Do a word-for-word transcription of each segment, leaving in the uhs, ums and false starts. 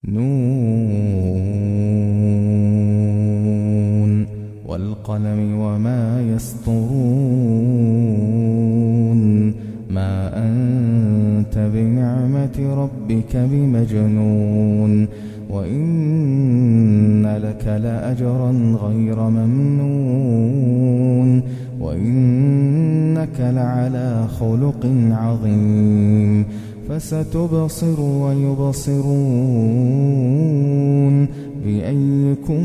نون والقلم وما يسطرون ما أنت بنعمة ربك بمجنون وإن لك لأجرا غير ممنون وإنك لعلى خلق عظيم فستبصر ويبصرون بأيكم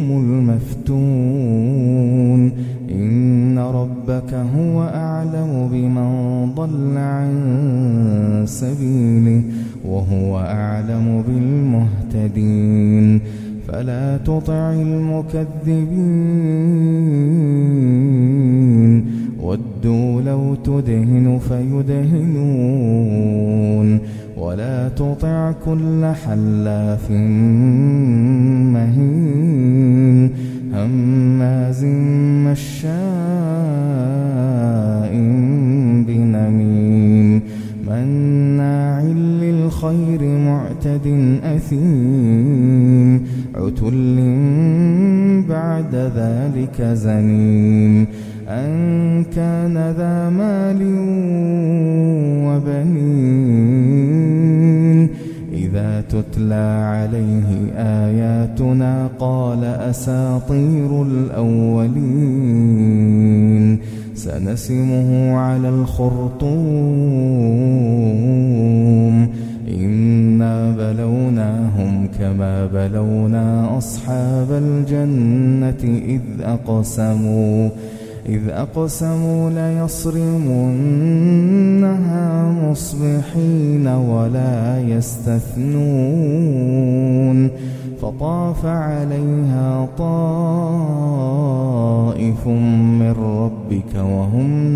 المفتون إن ربك هو أعلم بمن ضل عن سبيله وهو أعلم بالمهتدين فلا تطع المكذبين ودوا لو تدهن فيدهنون ولا تطع كل حلاف مهين هماز مشاء بنميم مناع للخير معتد أثيم عتل بعد ذلك زنيم أن كان ذا مال وبنين إذا تتلى عليه آياتنا قال أساطير الأولين سنسمه على الخرطوم إنا بلوناهم كما بلونا أصحاب الجنة إذ أقسموا إذ أقسموا ليصرمنها مصبحين ولا يستثنون فطاف عليها طائف من ربك وهم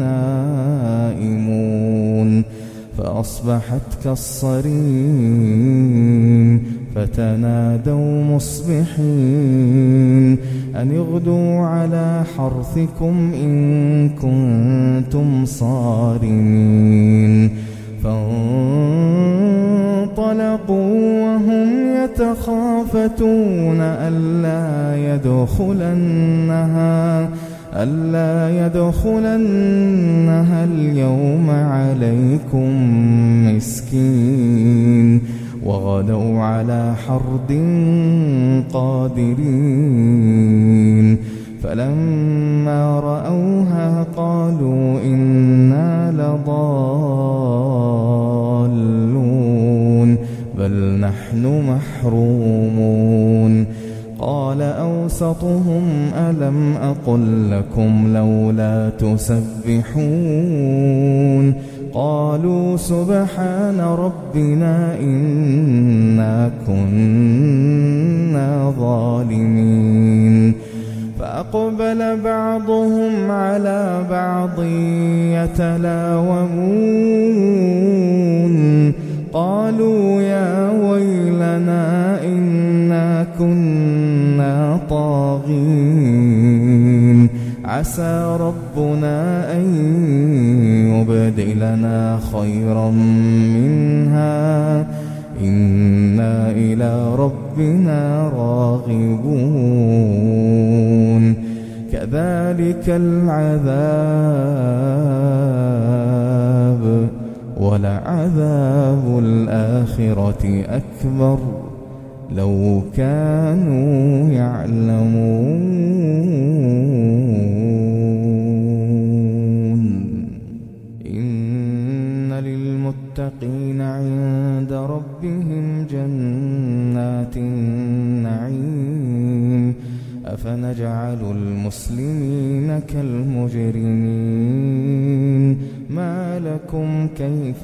نائمون فأصبحت كالصريم فتنادوا مصبحين أن اغدوا على حرثكم إن كنتم صارمين فانطلقوا وهم يتخافتون ألا يدخلنها ألا يدخلنها اليوم عليكم مسكين وغدوا على حرد قادرين فلما رأوها قالوا إنا لضالون بل نحن محرومون قال أوسطهم ألم أقل لكم لولا تسبحون قالوا سبحان ربنا إنا كنا ظالمين فأقبل بعضهم على بعض يتلاومون قالوا يا ويلنا إنا كنا طاغين عسى ربنا أن يبدلنا خيرا منها إنا إلى ربنا راغبون كذلك العذاب ولعذاب الآخرة أكبر لو كانوا يعلمون إن للمتقين عند ربهم جنات النعيم أفنجعل المسلمين كالمجرمين ما لكم كيف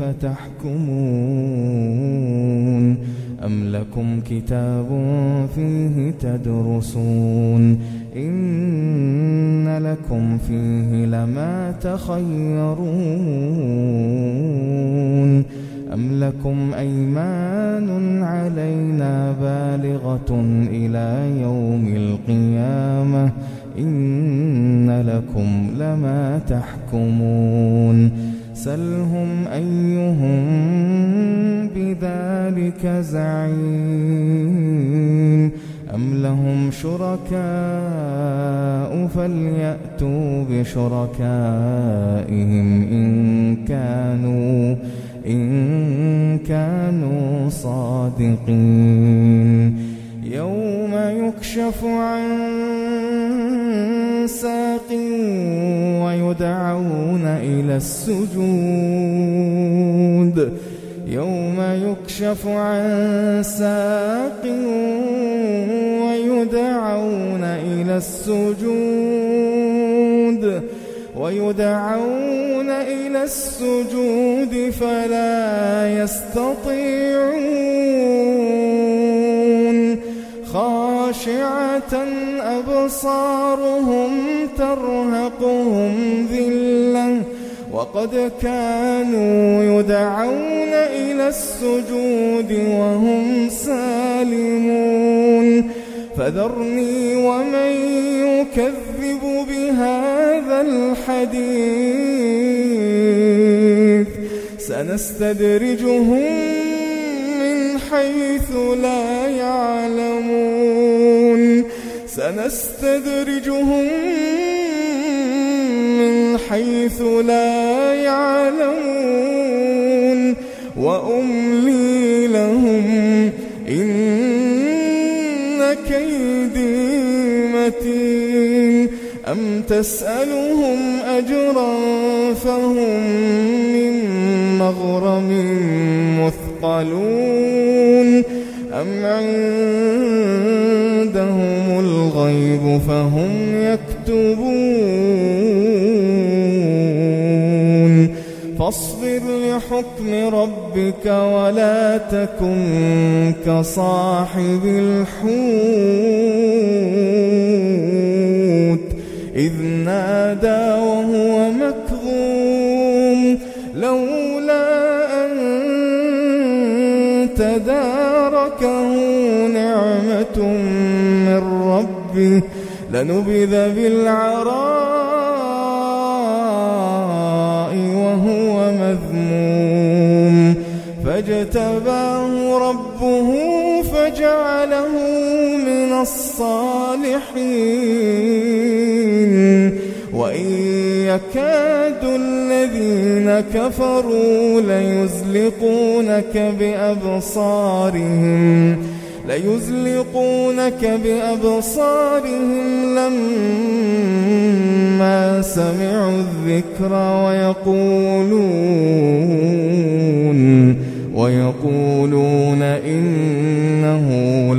تحكمون أم لكم كتاب فيه تدرسون إن لكم فيه لما تخيرون أم لكم أيمان علينا بالغة إلى يوم القيامة إن لكم لما تحكمون سلهم أيهم بذلك زعيم أم لهم شركاء فليأتوا بشركائهم إن كانوا إن كانوا صادقين يوم يكشف عن ساق ويدعون إلى السجود يوم يكشف عن ساق ويدعون إلى السجود ويدعون إلى السجود فلا يستطيعون خاشعة أبصارهم ترهقهم ذلة وقد كانوا يدعون إلى السجود وهم سالمون فذرني ومن يكذب بهذا الحديث سنستدرجهم من حيث لا يعلمون سنستدرجهم من حيث لا يعلمون وأملي لهم إن كيدي متين أم تسألهم أجرا فهم من مغرم مثقلون أم عندهم الغيب فهم يكتبون فاصبر لحكم ربك ولا تكن كصاحب الحوت إذ نادى وهو مكظوم لولا أن تداركه نعمة من ربه لنبذ بالعراء وهو مذموم فاجتباه ربه فجعله من الصالحين وإن يكاد الذين كفروا ليزلقونك بأبصارهم ليزلقونك بأبصارهم لما سمعوا الذكر ويقولون ويقولون إنه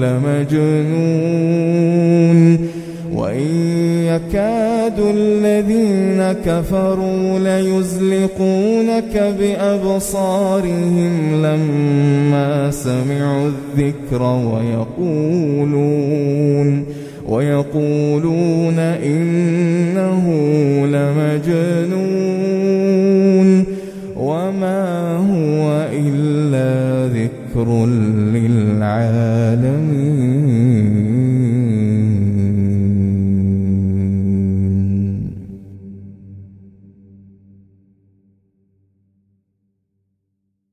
لمجنون وإن يكاد الذين كفروا ليزلقونك بأبصارهم لما سمعوا الذكر ويقولون ويقولون إنه لمجنون وما هو إلا ذكر للعالمين.